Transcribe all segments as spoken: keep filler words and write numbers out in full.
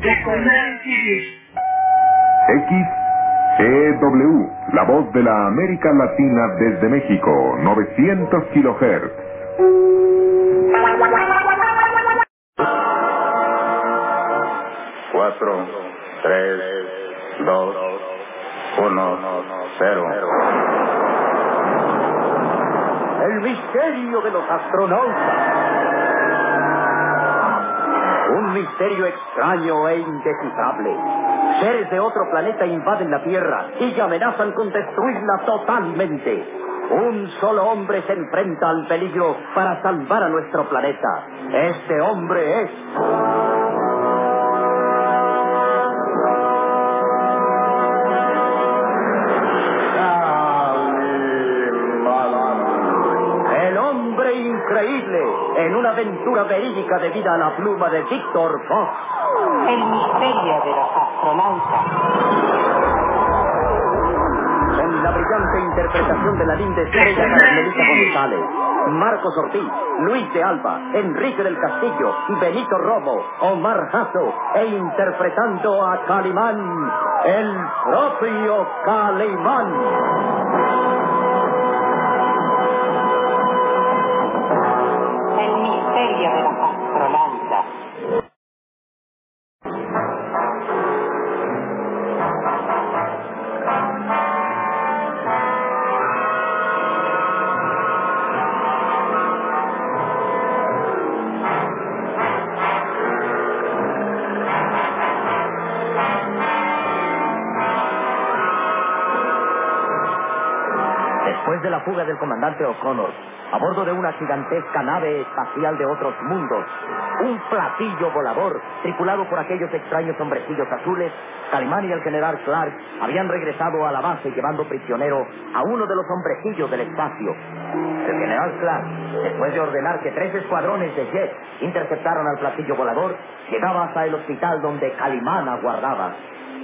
X E W, la voz de la América Latina desde México, novecientos kilohertz. Cuatro, tres, dos, uno, cero. El misterio de los astronautas. Un misterio extraño e indescifrable. Seres de otro planeta invaden la Tierra y amenazan con destruirla totalmente. Un solo hombre se enfrenta al peligro para salvar a nuestro planeta. Este hombre es... El hombre increíble, en una aventura verídica debida a la pluma de Víctor Fox. El misterio de los astronautas. Con la brillante interpretación de la linda estrella Carmelita González, Marcos Ortiz, Luis de Alba, Enrique del Castillo, Benito Romo, Omar Jasso, e interpretando a Calimán, el propio Calimán. El misterio de los astronautas. Después de la fuga del comandante O'Connor, a bordo de una gigantesca nave espacial de otros mundos, un platillo volador tripulado por aquellos extraños hombrecillos azules, Calimán y el general Clark habían regresado a la base llevando prisionero a uno de los hombrecillos del espacio. El general Clark, después de ordenar que tres escuadrones de jets interceptaran al platillo volador, llegaba hasta el hospital donde Calimán aguardaba.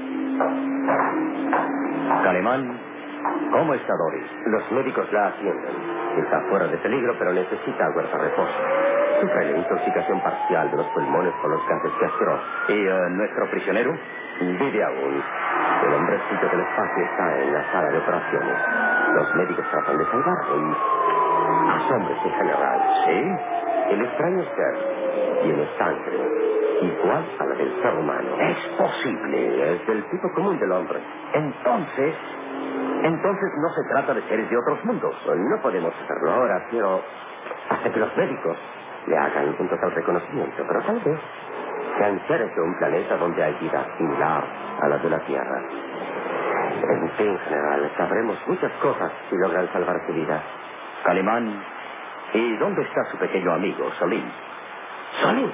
Calimán, ¿cómo está Doris? Los médicos la atienden. Está fuera de peligro, pero necesita aguardar reposo. Sufre la intoxicación parcial de los pulmones por los gases que aspiró. ¿Y uh, nuestro prisionero? Vive aún. El hombrecito del espacio está en la sala de operaciones. Los médicos tratan de salvarlo y... Asómbrese, general. ¿Sí? El extraño ser tiene sangre igual a la del ser humano. Es posible. Es del tipo común del hombre. Entonces, entonces no se trata de seres de otros mundos. No podemos hacerlo ahora, pero hasta que los médicos le hagan un total reconocimiento. Pero tal vez sean seres de un planeta donde hay vida similar a la de la Tierra. En fin, general, sabremos muchas cosas si logran salvar su vida. Calimán, ¿y dónde está su pequeño amigo, Salim? ¿Salim?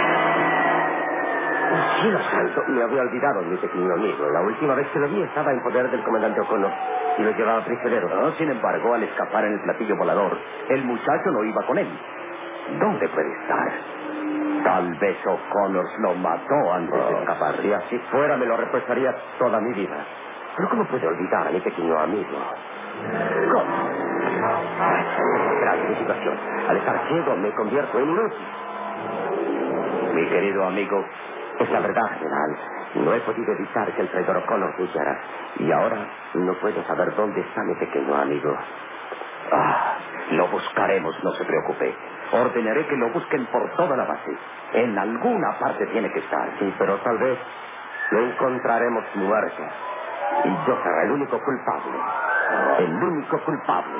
Cielo santo, me había olvidado de mi pequeño amigo. La última vez que lo vi estaba en poder del comandante O'Connor y lo llevaba prisionero. No, sin embargo, al escapar en el platillo volador, el muchacho no iba con él. ¿Dónde puede estar? Tal vez O'Connor lo mató antes de escapar. Si así fuera, me lo reprocharía toda mi vida. Pero ¿cómo puede olvidar a mi pequeño amigo? ¿Cómo? Grave mi situación. Al estar ciego, me convierto en inútil. Mi querido amigo, es la verdad, general. No he podido evitar que el traidor O'Connor huyera. Y ahora no puedo saber dónde está mi pequeño amigo. Ah, lo buscaremos, no se preocupe. Ordenaré que lo busquen por toda la base. En alguna parte tiene que estar. Sí, pero tal vez lo encontraremos muerto. Y yo seré el único culpable. El único culpable.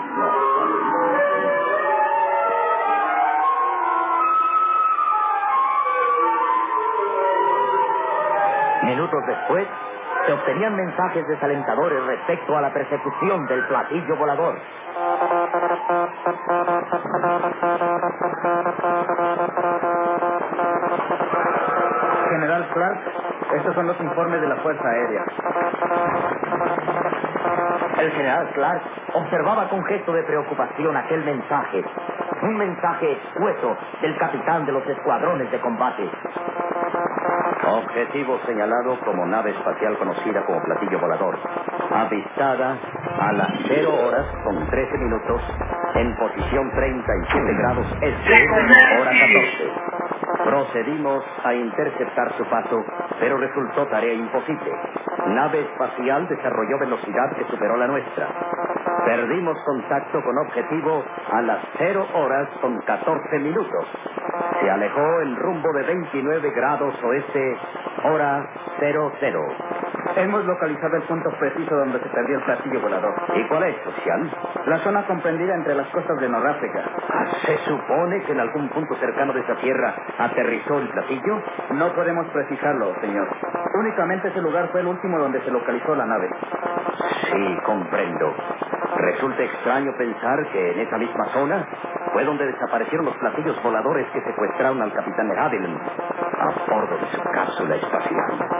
Minutos después, se obtenían mensajes desalentadores respecto a la persecución del platillo volador. General Clark, estos son los informes de la Fuerza Aérea. El general Clark observaba con gesto de preocupación aquel mensaje. Un mensaje escueto del capitán de los escuadrones de combate. Objetivo señalado como nave espacial conocida como platillo volador. Avistada a las cero horas con trece minutos en posición treinta y siete grados este, hora catorce. Procedimos a interceptar su paso, pero resultó tarea imposible. Nave espacial desarrolló velocidad que superó la nuestra. Perdimos contacto con objetivo a las cero horas con catorce minutos. Se alejó en rumbo de veintinueve grados oeste, hora cero cero. Hemos localizado el punto preciso donde se perdió el platillo volador. ¿Y cuál es, oficial? La zona comprendida entre las costas de Noráfrica. Ah, ¿se supone que en algún punto cercano de esta tierra aterrizó el platillo? No podemos precisarlo, señor. Únicamente ese lugar fue el último donde se localizó la nave. Sí, comprendo. Resulta extraño pensar que en esa misma zona fue donde desaparecieron los platillos voladores que secuestraron al capitán Haviland a bordo de su cápsula espacial.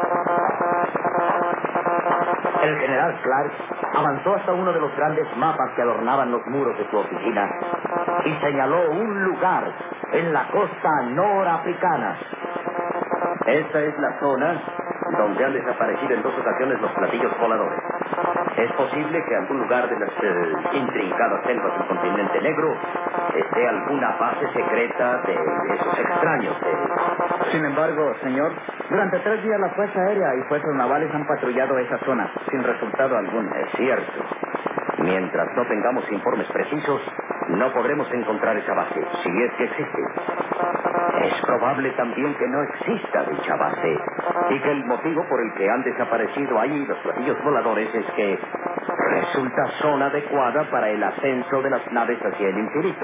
El general Clark avanzó hasta uno de los grandes mapas que adornaban los muros de su oficina y señaló un lugar en la costa norafricana. Esta es la zona donde han desaparecido en dos ocasiones los platillos voladores. Es posible que en algún lugar de las eh, intrincadas selvas del continente negro esté alguna base secreta de, de esos extraños. De... Sin embargo, señor, durante tres días la Fuerza Aérea y Fuerzas Navales han patrullado esa zona, sin resultado alguno. Es cierto. Mientras no tengamos informes precisos, no podremos encontrar esa base, si es que existe. Es probable también que no exista dicha base y que el motivo por el que han desaparecido ahí los platillos voladores es que resulta zona adecuada para el ascenso de las naves hacia el infinito.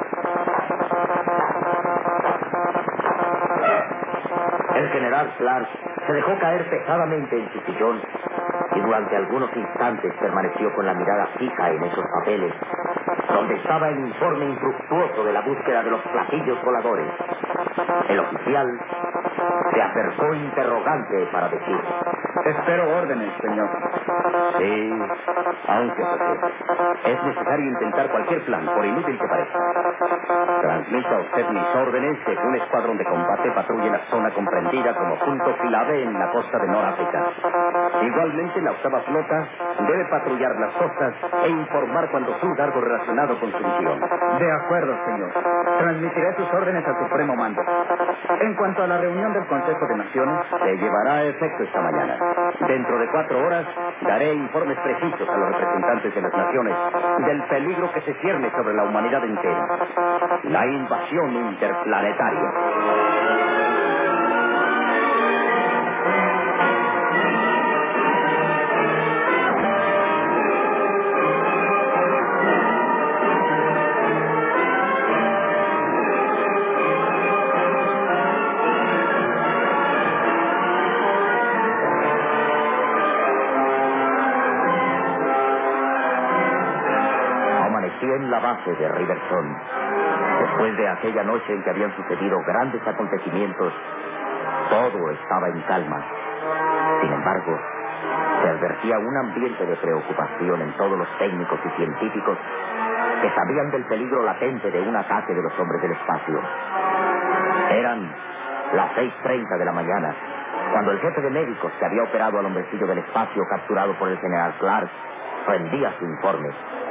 El general Clark se dejó caer pesadamente en su sillón y durante algunos instantes permaneció con la mirada fija en esos papeles, donde estaba el informe infructuoso de la búsqueda de los platillos voladores. El oficial se acercó interrogante para decir: Espero órdenes, señor. Sí, aunque es necesario intentar cualquier plan, por inútil que parezca. Transmita usted mis órdenes de que un escuadrón de combate patrulle la zona comprendida como punto clave en la costa de Noráfrica. Igualmente, la octava flota debe patrullar las costas e informar cuando surja algo relacionado con su misión. De acuerdo, señor. Transmitiré sus órdenes al Supremo Mando. En cuanto a la reunión del Consejo de Naciones, se llevará a efecto esta mañana. Dentro de cuatro horas daré informes precisos a los representantes de las naciones del peligro que se cierne sobre la humanidad entera. La invasión interplanetaria. En la base de Riverton, después de aquella noche en que habían sucedido grandes acontecimientos, todo estaba en calma. Sin embargo, se advertía un ambiente de preocupación en todos los técnicos y científicos que sabían del peligro latente de un ataque de los hombres del espacio. Eran las seis treinta de la mañana, cuando el jefe de médicos que había operado al hombrecillo del espacio capturado por el general Clark rendía su informe.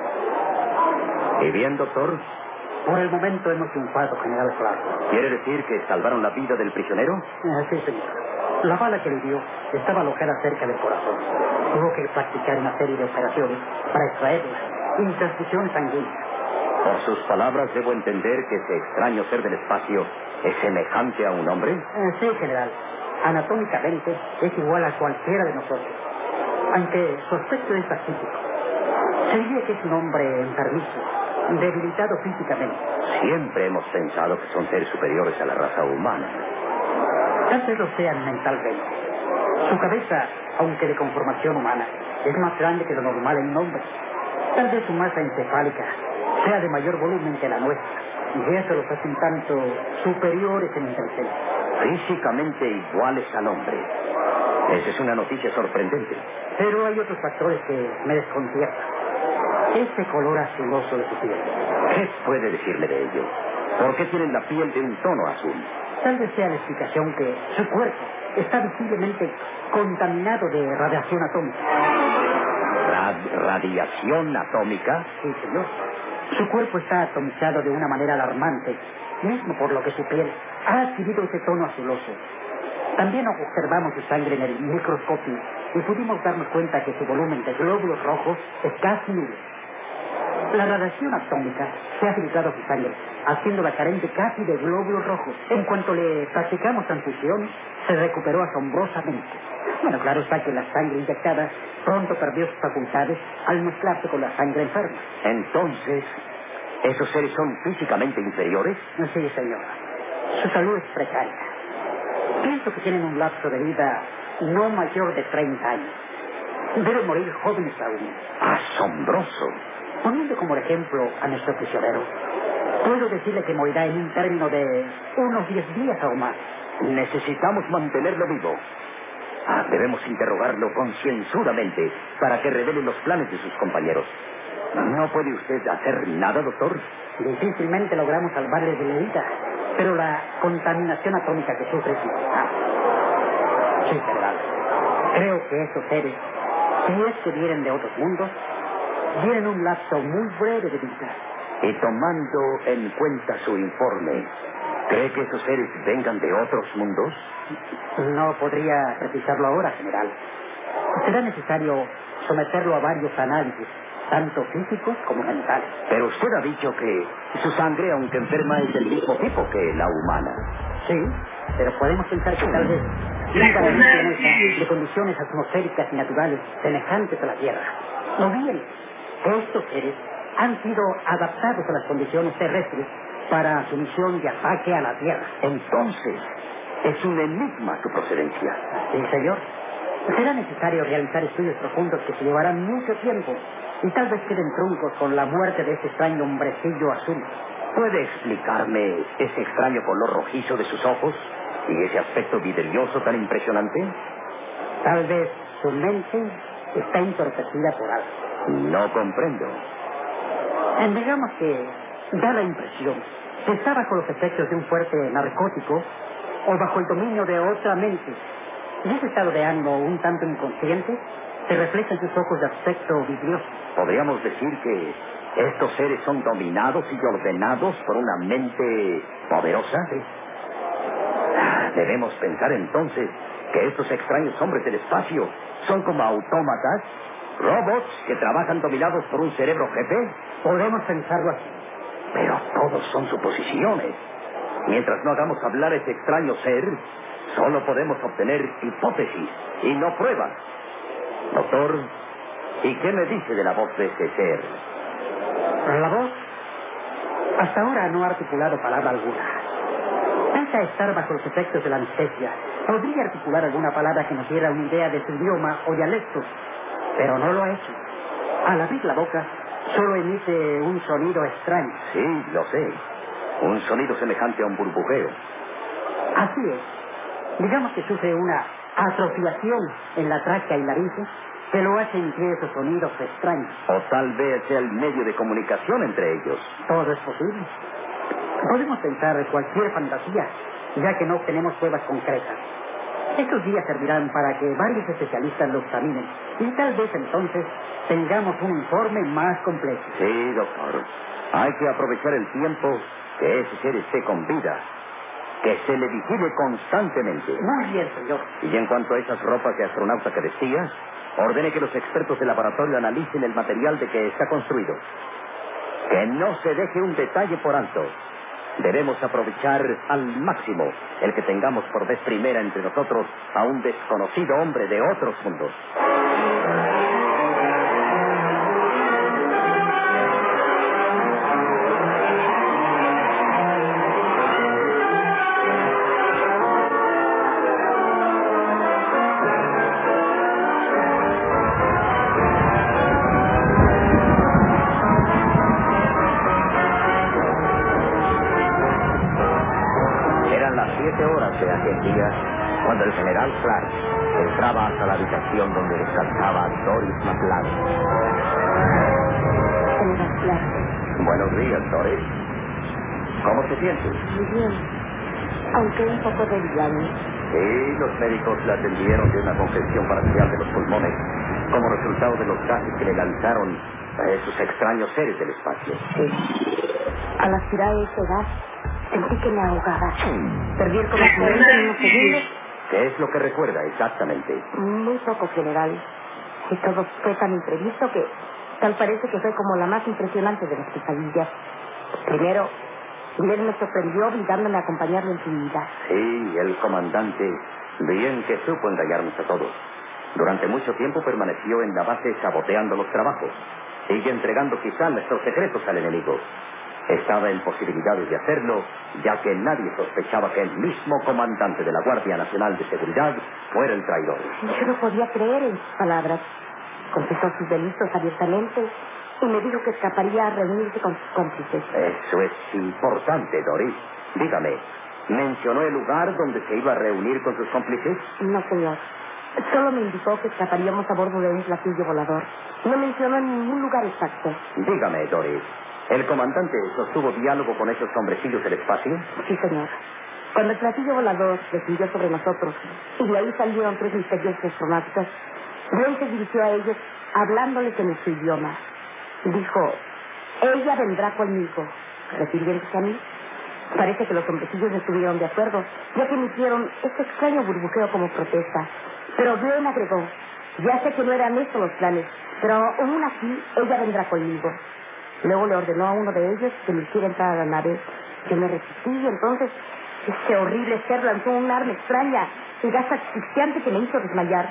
¿Y bien, doctor? Por el momento hemos triunfado, general Clark. ¿Quiere decir que salvaron la vida del prisionero? Eh, sí, señor. La bala que le dio estaba alojada cerca del corazón. Tuvo que practicar una serie de operaciones para extraerla. Intransfusión sanguínea. Por sus palabras debo entender que ese extraño ser del espacio es semejante a un hombre. Eh, sí, general. Anatómicamente es igual a cualquiera de nosotros. Aunque su aspecto es pacífico. Se diría que es un hombre enfermizo, debilitado físicamente. Siempre hemos pensado que son seres superiores a la raza humana. Tal vez lo sean mentalmente. Su cabeza, aunque de conformación humana, es más grande que lo normal en un hombre. Tal vez su masa encefálica sea de mayor volumen que la nuestra, y eso los hace un tanto superiores en inteligencia. Físicamente iguales al hombre. Esa es una noticia sorprendente. Pero hay otros factores que me desconciertan. Ese color azuloso de su piel. ¿Qué puede decirme de ello? ¿Por qué tienen la piel de un tono azul? Tal vez sea la explicación que su cuerpo está visiblemente contaminado de radiación atómica. Rad- ¿Radiación atómica? Sí, señor. Su cuerpo está atomizado de una manera alarmante mismo por lo que su piel ha adquirido ese tono azuloso. También observamos su sangre en el microscopio y pudimos darnos cuenta que su volumen de glóbulos rojos es casi nulo. La radiación atómica se ha filtrado a su sangre, haciéndola carente casi de glóbulos rojos. En cuanto le practicamos transfusión, se recuperó asombrosamente. Bueno, claro está que la sangre inyectada pronto perdió sus facultades al mezclarse con la sangre enferma. Entonces, ¿esos seres son físicamente inferiores? Sí, señor. Su salud es precaria. Pienso que tienen un lapso de vida no mayor de treinta años. Deben morir jóvenes aún. ¡Asombroso! Poniendo como ejemplo a nuestro prisionero, puedo decirle que morirá en un término de unos diez días o más. Necesitamos mantenerlo vivo. Ah, debemos interrogarlo concienzudamente para que revele los planes de sus compañeros. ¿No puede usted hacer nada, doctor? Difícilmente logramos salvarle de la herida, pero la contaminación atómica que sufre es mortal. Sí, general. Creo que estos seres, si es que vienen de otros mundos, tienen un lapso muy breve de vida. Y tomando en cuenta su informe, ¿cree que esos seres vengan de otros mundos? No podría precisarlo ahora, general. Será necesario someterlo a varios análisis, tanto físicos como mentales. Pero usted ha dicho que su sangre, aunque enferma, es del mismo tipo que la humana. Sí, pero podemos pensar que tal vez vengan de un planeta de condiciones atmosféricas y naturales semejantes a la Tierra. O bien, estos seres han sido adaptados a las condiciones terrestres para su misión de ataque a la Tierra. Entonces, es un enigma su procedencia. Sí, señor. Será necesario realizar estudios profundos que se llevarán mucho tiempo y tal vez queden truncos con la muerte de ese extraño hombrecillo azul. ¿Puede explicarme ese extraño color rojizo de sus ojos y ese aspecto vidrioso tan impresionante? Tal vez su mente está entorpecida por algo. No comprendo. En digamos que da la impresión que está bajo los efectos de un fuerte narcótico o bajo el dominio de otra mente. Y ese estado de ánimo un tanto inconsciente se refleja en sus ojos de aspecto vidrioso. ¿Podríamos decir que estos seres son dominados y ordenados por una mente poderosa? Sí. Debemos pensar entonces que estos extraños hombres del espacio son como autómatas, robots que trabajan dominados por un cerebro jefe. Podemos pensarlo así. Pero todos son suposiciones. Mientras no hagamos hablar a ese extraño ser, solo podemos obtener hipótesis y no pruebas. Doctor, ¿y qué me dice de la voz de ese ser? La voz hasta ahora no ha articulado palabra alguna. Pese a estar bajo los efectos de la anestesia, podría articular alguna palabra que nos diera una idea de su idioma o dialecto, pero no lo ha hecho. Al abrir la boca, solo emite un sonido extraño. Sí, lo sé. Un sonido semejante a un burbujeo. Así es. Digamos que sufre una atrofiación en la tráquea y laringe que lo hace emitir esos sonidos extraños. O tal vez sea el medio de comunicación entre ellos. Todo es posible. Podemos pensar cualquier fantasía, ya que no tenemos pruebas concretas. Estos días servirán para que varios especialistas lo examinen y tal vez entonces tengamos un informe más completo. Sí, doctor. Hay que aprovechar el tiempo que ese ser esté con vida. Que se le vigile constantemente. Muy bien, señor. Y en cuanto a esas ropas de astronauta que vestía, ordene que los expertos del laboratorio analicen el material de que está construido. Que no se deje un detalle por alto. Debemos aprovechar al máximo el que tengamos por vez primera entre nosotros a un desconocido hombre de otros mundos. Siete horas de aquel día, cuando el general Clark entraba hasta la habitación donde descansaba Doris McLeod. General Clark. Buenos días, Doris. ¿Cómo se siente? Muy bien, aunque un poco debilitado. Sí, los médicos la atendieron de una congestión parcial de los pulmones como resultado de los gases que le lanzaron a esos extraños seres del espacio. Sí. Al aspirar ese gas, Sentí que me ahogaba. Perdí el conocimiento en unos segundos. ¿Qué es lo que recuerda exactamente? Muy poco, general. Y todo fue tan imprevisto que tal parece que fue como la más impresionante de las pesadillas. Primero, Miguel me sorprendió obligándome a acompañarlo en su vida. Sí, el comandante, bien que supo engañarnos a todos. Durante mucho tiempo permaneció en la base saboteando los trabajos. Sigue entregando quizá nuestros secretos al enemigo. Estaba en posibilidades de hacerlo, ya que nadie sospechaba que el mismo comandante de la Guardia Nacional de Seguridad fuera el traidor. Yo no podía creer en sus palabras. Confesó sus delitos abiertamente y me dijo que escaparía a reunirse con sus cómplices. Eso es importante, Doris. Dígame, ¿mencionó el lugar donde se iba a reunir con sus cómplices? No, señor. Solo me indicó que escaparíamos a bordo de un platillo volador. No mencionó ningún lugar exacto. Dígame, Doris, ¿el comandante sostuvo diálogo con esos hombrecillos del espacio? Sí, señor. Cuando el platillo volador descendió sobre nosotros y de ahí salieron tres misteriosos astronautas, Rey se dirigió a ellos hablándoles en su idioma. Dijo, ella vendrá conmigo, refiriéndose a mí. Parece que los hombrecillos estuvieron de acuerdo, ya que emitieron este extraño burbujeo como protesta. Pero Glenn agregó, ya sé que no eran estos los planes, pero aún así ella vendrá conmigo. Luego le ordenó a uno de ellos que me hiciera entrar a la nave. Yo me resistí y entonces este horrible ser lanzó un arma extraña, un gas asfixiante que me hizo desmayar.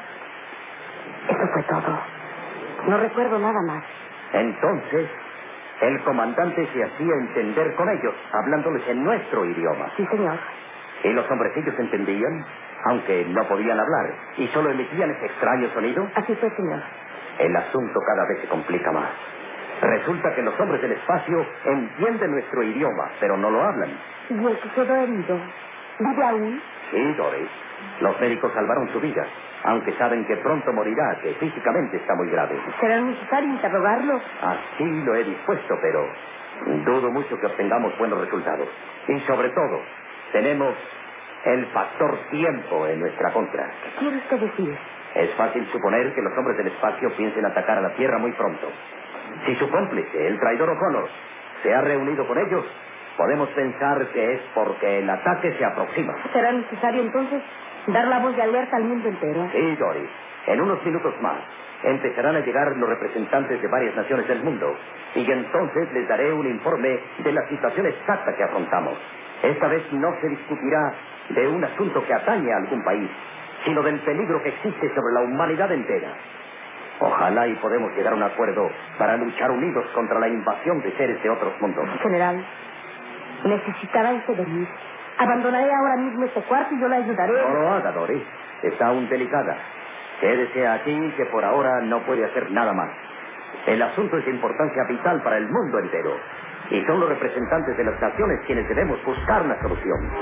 Eso fue todo. No recuerdo nada más. Entonces, el comandante se hacía entender con ellos, hablándoles en nuestro idioma. Sí, señor. ¿Y los hombrecillos entendían? Aunque no podían hablar y solo emitían ese extraño sonido. Así fue, señor. El asunto cada vez se complica más. Resulta que los hombres del espacio entienden nuestro idioma, pero no lo hablan. ¿Y el que quedó herido? ¿Vive aún? Sí, Doris. Los médicos salvaron su vida, aunque saben que pronto morirá, que físicamente está muy grave. ¿Será necesario interrogarlo? Así lo he dispuesto, pero dudo mucho que obtengamos buenos resultados. Y sobre todo, tenemos el factor tiempo en nuestra contra. ¿Qué quiere usted decir? Es fácil suponer que los hombres del espacio piensen atacar a la Tierra muy pronto. Si su cómplice, el traidor O'Connor, se ha reunido con ellos, podemos pensar que es porque el ataque se aproxima. ¿Será necesario entonces dar la voz de alerta al mundo entero? Sí, Doris. En unos minutos más empezarán a llegar los representantes de varias naciones del mundo y entonces les daré un informe de la situación exacta que afrontamos. Esta vez no se discutirá de un asunto que atañe a algún país, sino del peligro que existe sobre la humanidad entera. Ojalá y podemos llegar a un acuerdo para luchar unidos contra la invasión de seres de otros mundos. General, necesitará usted venir. Abandonaré ahora mismo este cuarto y yo le ayudaré. No lo haga, Doris. Está aún delicada. Quédese aquí, que por ahora no puede hacer nada más. El asunto es de importancia vital para el mundo entero. Y son los representantes de las naciones quienes debemos buscar una solución.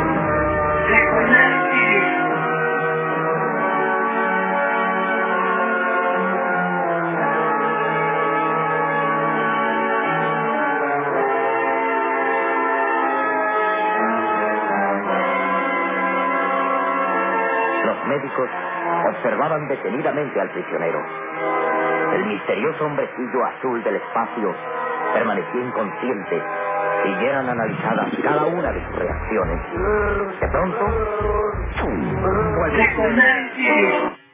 Los médicos observaban detenidamente al prisionero. El misterioso hombrecillo azul del espacio permanecía inconsciente y eran analizadas cada una de sus reacciones. De pronto, ¡pum!